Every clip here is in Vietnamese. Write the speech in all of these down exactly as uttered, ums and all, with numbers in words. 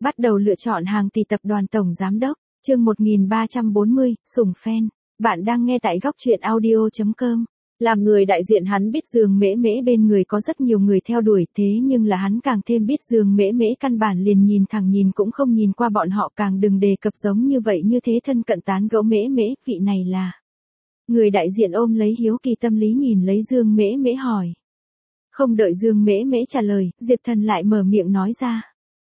Bắt đầu lựa chọn hàng tỷ tập đoàn tổng giám đốc, chương một nghìn ba trăm bốn mươi, sủng fan. Bạn đang nghe tại góc truyện audio chấm com. Làm người đại diện hắn biết Dương Mễ Mễ bên người có rất nhiều người theo đuổi, thế nhưng là hắn càng thêm biết Dương Mễ Mễ căn bản liền nhìn thẳng nhìn cũng không nhìn qua bọn họ, càng đừng đề cập giống như vậy như thế thân cận tán gẫu Mễ Mễ, vị này là. Người đại diện ôm lấy hiếu kỳ tâm lý nhìn lấy Dương Mễ Mễ hỏi. Không đợi Dương Mễ Mễ trả lời, Diệp Thần lại mở miệng nói ra.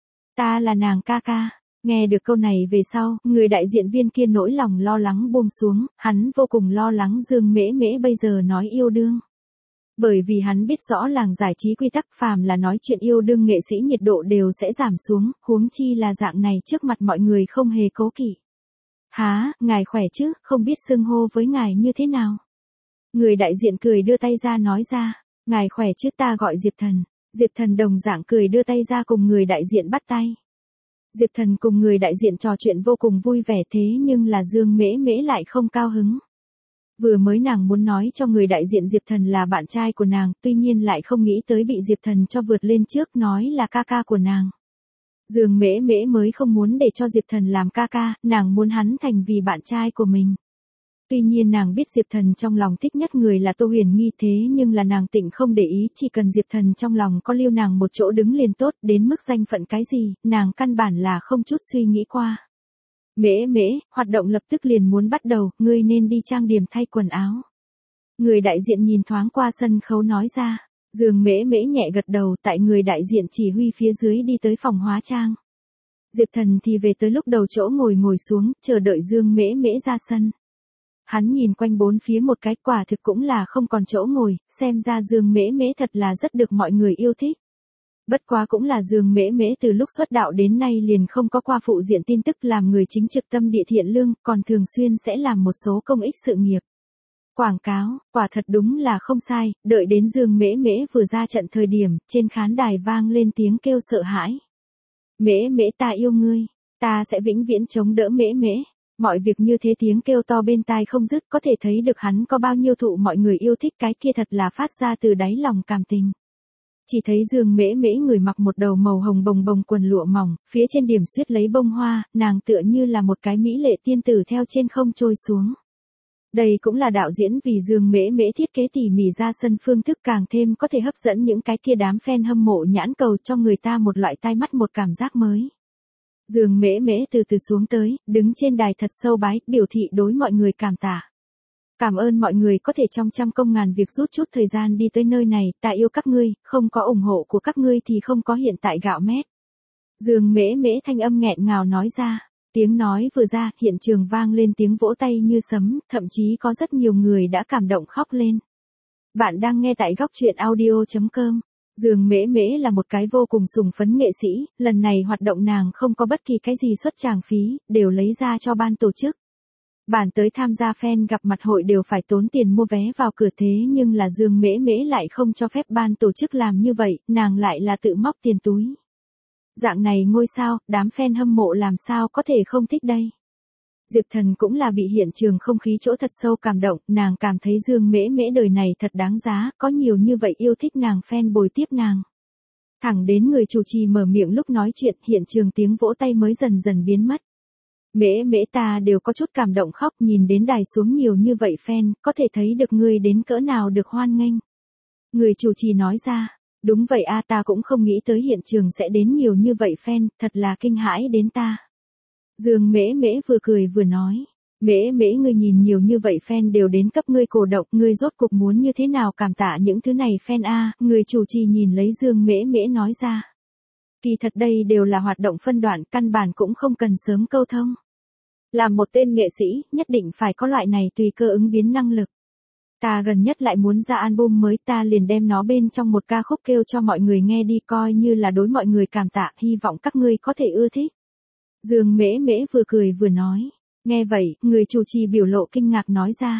Ta là nàng ca ca. Nghe được câu này về sau, người đại diện viên kia nỗi lòng lo lắng buông xuống, hắn vô cùng lo lắng Dương Mễ Mễ bây giờ nói yêu đương. Bởi vì hắn biết rõ làng giải trí quy tắc, phàm là nói chuyện yêu đương nghệ sĩ nhiệt độ đều sẽ giảm xuống, huống chi là dạng này trước mặt mọi người không hề cố kỵ. Há, ngài khỏe chứ, không biết xưng hô với ngài như thế nào? Người đại diện cười đưa tay ra nói ra, ngài khỏe chứ, ta gọi Diệp Thần. Diệp Thần đồng dạng cười đưa tay ra cùng người đại diện bắt tay. Diệp Thần cùng người đại diện trò chuyện vô cùng vui vẻ, thế nhưng là Dương Mễ Mễ lại không cao hứng. Vừa mới nàng muốn nói cho người đại diện Diệp Thần là bạn trai của nàng, tuy nhiên lại không nghĩ tới bị Diệp Thần cho vượt lên trước nói là ca ca của nàng. Dương Mễ Mễ mới không muốn để cho Diệp Thần làm ca ca, nàng muốn hắn thành vì bạn trai của mình. Tuy nhiên nàng biết Diệp Thần trong lòng thích nhất người là Tô Huyền Nghi, thế nhưng là nàng tịnh không để ý, chỉ cần Diệp Thần trong lòng có lưu nàng một chỗ đứng liền tốt, đến mức danh phận cái gì, nàng căn bản là không chút suy nghĩ qua. Mễ Mễ, hoạt động lập tức liền muốn bắt đầu, ngươi nên đi trang điểm thay quần áo. Người đại diện nhìn thoáng qua sân khấu nói ra, Dương Mễ Mễ nhẹ gật đầu, tại người đại diện chỉ huy phía dưới đi tới phòng hóa trang. Diệp Thần thì về tới lúc đầu chỗ ngồi ngồi xuống, chờ đợi Dương Mễ Mễ ra sân. Hắn nhìn quanh bốn phía một cái, quả thực cũng là không còn chỗ ngồi, xem ra Dương Mễ Mễ thật là rất được mọi người yêu thích. Bất quá cũng là Dương Mễ Mễ từ lúc xuất đạo đến nay liền không có qua phụ diện tin tức, làm người chính trực tâm địa thiện lương, còn thường xuyên sẽ làm một số công ích sự nghiệp. Quảng cáo, quả thật đúng là không sai, đợi đến Dương Mễ Mễ vừa ra trận thời điểm, trên khán đài vang lên tiếng kêu sợ hãi. Mễ Mễ, ta yêu ngươi, ta sẽ vĩnh viễn chống đỡ Mễ Mễ. Mọi việc như thế tiếng kêu to bên tai không dứt, có thể thấy được hắn có bao nhiêu thụ mọi người yêu thích, cái kia thật là phát ra từ đáy lòng cảm tình. Chỉ thấy Dương Mễ Mễ người mặc một đầu màu hồng bồng bồng quần lụa mỏng, phía trên điểm xuyết lấy bông hoa, nàng tựa như là một cái mỹ lệ tiên tử theo trên không trôi xuống. Đây cũng là đạo diễn vì Dương Mễ Mễ thiết kế tỉ mỉ ra sân phương thức, càng thêm có thể hấp dẫn những cái kia đám fan hâm mộ nhãn cầu, cho người ta một loại tai mắt một cảm giác mới. Dương Mễ Mễ từ từ xuống tới, đứng trên đài thật sâu bái, biểu thị đối mọi người cảm tạ. Cảm ơn mọi người có thể trong trăm công ngàn việc rút chút thời gian đi tới nơi này, ta yêu các ngươi, không có ủng hộ của các ngươi thì không có hiện tại gạo mét. Dương Mễ Mễ thanh âm nghẹn ngào nói ra, tiếng nói vừa ra, hiện trường vang lên tiếng vỗ tay như sấm, thậm chí có rất nhiều người đã cảm động khóc lên. Bạn đang nghe tại góc truyện audio chấm com. Dương Mễ Mễ là một cái vô cùng sùng phấn nghệ sĩ, lần này hoạt động nàng không có bất kỳ cái gì xuất tràng phí, đều lấy ra cho ban tổ chức. Bản tới tham gia fan gặp mặt hội đều phải tốn tiền mua vé vào cửa, thế nhưng là Dương Mễ Mễ lại không cho phép ban tổ chức làm như vậy, nàng lại là tự móc tiền túi. Dạng này ngôi sao, đám fan hâm mộ làm sao có thể không thích đây. Diệp Thần cũng là bị hiện trường không khí chỗ thật sâu cảm động, nàng cảm thấy Dương Mễ Mễ đời này thật đáng giá, có nhiều như vậy yêu thích nàng fan bồi tiếp nàng. Thẳng đến người chủ trì mở miệng lúc nói chuyện, hiện trường tiếng vỗ tay mới dần dần biến mất. Mễ Mễ, ta đều có chút cảm động khóc, nhìn đến đài xuống nhiều như vậy fan, có thể thấy được ngươi đến cỡ nào được hoan nghênh. Người chủ trì nói ra, đúng vậy a, ta cũng không nghĩ tới hiện trường sẽ đến nhiều như vậy fan, thật là kinh hãi đến ta. Dương Mễ Mễ vừa cười vừa nói, Mễ Mễ, ngươi nhìn nhiều như vậy fan đều đến cấp ngươi cổ động, ngươi rốt cục muốn như thế nào cảm tạ những thứ này fan a? Người chủ trì nhìn lấy Dương Mễ Mễ nói ra. Kỳ thật đây đều là hoạt động phân đoạn, căn bản cũng không cần sớm câu thông. Làm một tên nghệ sĩ, nhất định phải có loại này tùy cơ ứng biến năng lực. Ta gần nhất lại muốn ra album mới, ta liền đem nó bên trong một ca khúc kêu cho mọi người nghe đi, coi như là đối mọi người cảm tạ, hy vọng các ngươi có thể ưa thích. Dương Mễ Mễ vừa cười vừa nói. Nghe vậy, người chủ trì biểu lộ kinh ngạc nói ra.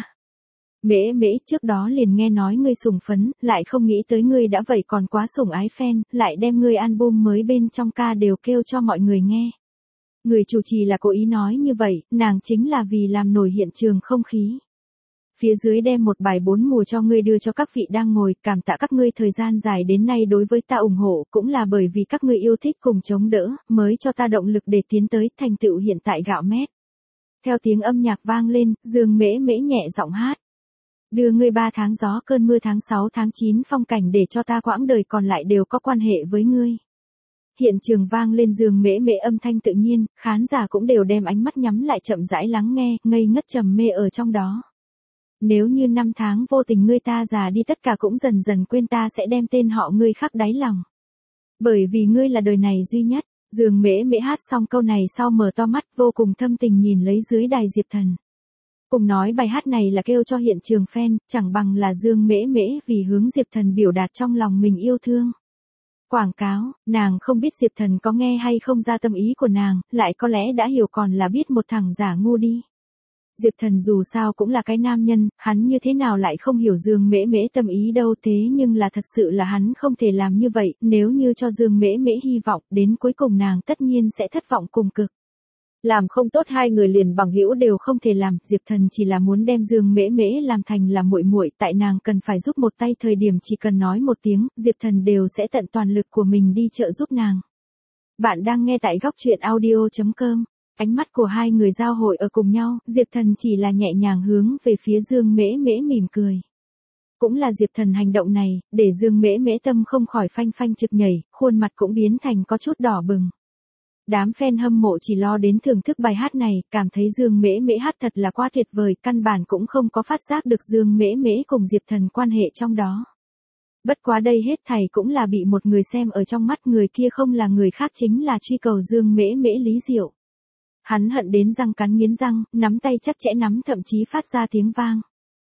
Mễ Mễ, trước đó liền nghe nói ngươi sùng phấn, lại không nghĩ tới ngươi đã vậy còn quá sủng ái fan, lại đem ngươi album mới bên trong ca đều kêu cho mọi người nghe. Người chủ trì là cố ý nói như vậy, nàng chính là vì làm nổi hiện trường không khí. Phía dưới đem một bài bốn mùa cho ngươi đưa cho các vị đang ngồi, cảm tạ các ngươi thời gian dài đến nay đối với ta ủng hộ, cũng là bởi vì các ngươi yêu thích cùng chống đỡ, mới cho ta động lực để tiến tới thành tựu hiện tại gạo mét. Theo tiếng âm nhạc vang lên, Dương Mễ Mễ nhẹ giọng hát. Đưa ngươi ba tháng gió cơn mưa tháng sáu tháng chín phong cảnh để cho ta quãng đời còn lại đều có quan hệ với ngươi. Hiện trường vang lên Dương Mễ Mễ âm thanh tự nhiên, khán giả cũng đều đem ánh mắt nhắm lại chậm rãi lắng nghe, ngây ngất trầm mê ở trong đó. Nếu như năm tháng vô tình ngươi ta già đi tất cả cũng dần dần quên ta sẽ đem tên họ ngươi khắc đáy lòng. Bởi vì ngươi là đời này duy nhất, Dương Mễ Mễ hát xong câu này sau mở to mắt vô cùng thâm tình nhìn lấy dưới đài Diệp Thần. Cùng nói bài hát này là kêu cho hiện trường fan, chẳng bằng là Dương Mễ Mễ vì hướng Diệp Thần biểu đạt trong lòng mình yêu thương. Quảng cáo, nàng không biết Diệp Thần có nghe hay không ra tâm ý của nàng, lại có lẽ đã hiểu còn là biết một thằng giả ngu đi. Diệp Thần dù sao cũng là cái nam nhân, hắn như thế nào lại không hiểu Dương Mễ Mễ tâm ý đâu, thế nhưng là thật sự là hắn không thể làm như vậy, nếu như cho Dương Mễ Mễ hy vọng, đến cuối cùng nàng tất nhiên sẽ thất vọng cùng cực. Làm không tốt hai người liền bằng hữu đều không thể làm, Diệp Thần chỉ là muốn đem Dương Mễ Mễ làm thành là muội muội, tại nàng cần phải giúp một tay thời điểm chỉ cần nói một tiếng, Diệp Thần đều sẽ tận toàn lực của mình đi trợ giúp nàng. Bạn đang nghe tại góc truyện audio chấm com. Ánh mắt của hai người giao hội ở cùng nhau, Diệp Thần chỉ là nhẹ nhàng hướng về phía Dương Mễ Mễ mỉm cười. Cũng là Diệp Thần hành động này, để Dương Mễ Mễ tâm không khỏi phanh phanh trực nhảy, khuôn mặt cũng biến thành có chút đỏ bừng. Đám fan hâm mộ chỉ lo đến thưởng thức bài hát này, cảm thấy Dương Mễ Mễ hát thật là quá tuyệt vời, căn bản cũng không có phát giác được Dương Mễ Mễ cùng Diệp Thần quan hệ trong đó. Bất quá đây hết thảy cũng là bị một người xem ở trong mắt, người kia không là người khác chính là truy cầu Dương Mễ Mễ Lý Diệu. Hắn hận đến răng cắn nghiến răng, nắm tay chắc chẽ nắm thậm chí phát ra tiếng vang.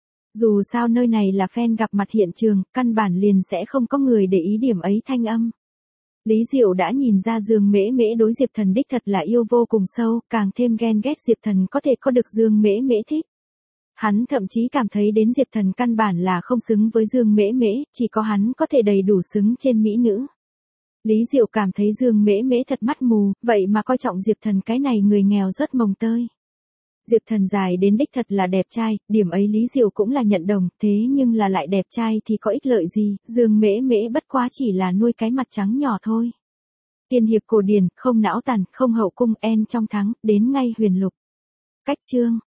Dù sao nơi này là fan gặp mặt hiện trường, căn bản liền sẽ không có người để ý điểm ấy thanh âm. Lý Diệu đã nhìn ra Dương Mễ Mễ đối Diệp Thần đích thật là yêu vô cùng sâu, càng thêm ghen ghét Diệp Thần có thể có được Dương Mễ Mễ thích. Hắn thậm chí cảm thấy đến Diệp Thần căn bản là không xứng với Dương Mễ Mễ, chỉ có hắn có thể đầy đủ xứng trên mỹ nữ. Lý Diệu cảm thấy Dương Mễ Mễ thật mắt mù, vậy mà coi trọng Diệp Thần cái này người nghèo rất mồng tơi. Diệp Thần dài đến đích thật là đẹp trai, điểm ấy Lý Diệu cũng là nhận đồng, thế nhưng là lại đẹp trai thì có ích lợi gì, Dương Mễ Mễ bất quá chỉ là nuôi cái mặt trắng nhỏ thôi. Tiên hiệp cổ điển, không não tàn, không hậu cung, en trong thắng, đến ngay huyền lục. Cách chương